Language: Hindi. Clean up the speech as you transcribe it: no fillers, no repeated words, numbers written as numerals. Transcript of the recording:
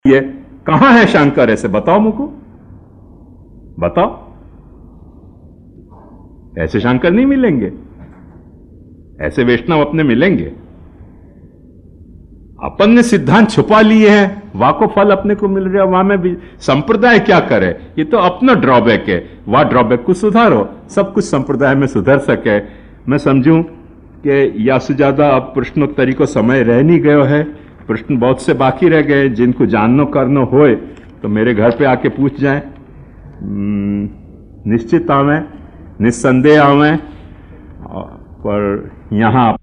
ये कहां है शंकर? ऐसे बताओ मुझको, बताओ। ऐसे शंकर नहीं मिलेंगे, ऐसे वैष्णव अपने मिलेंगे। अपन ने सिद्धांत छुपा लिए हैं, वहां को फल अपने को मिल रहा है, वहां में भी संप्रदाय क्या करे? ये तो अपना ड्रॉबैक है, वहां ड्रॉबैक को सुधारो, सब कुछ संप्रदाय में सुधर सके। मैं समझूं कि या से ज्यादा अब प्रश्नोत्तरी को समय रह नहीं गयो है, प्रश्न बहुत से बाकी रह गए। जिनको जानना करना होए तो मेरे घर पे आके पूछ जाएं, निश्चित आवें, निस्संदेह आवें, पर यहां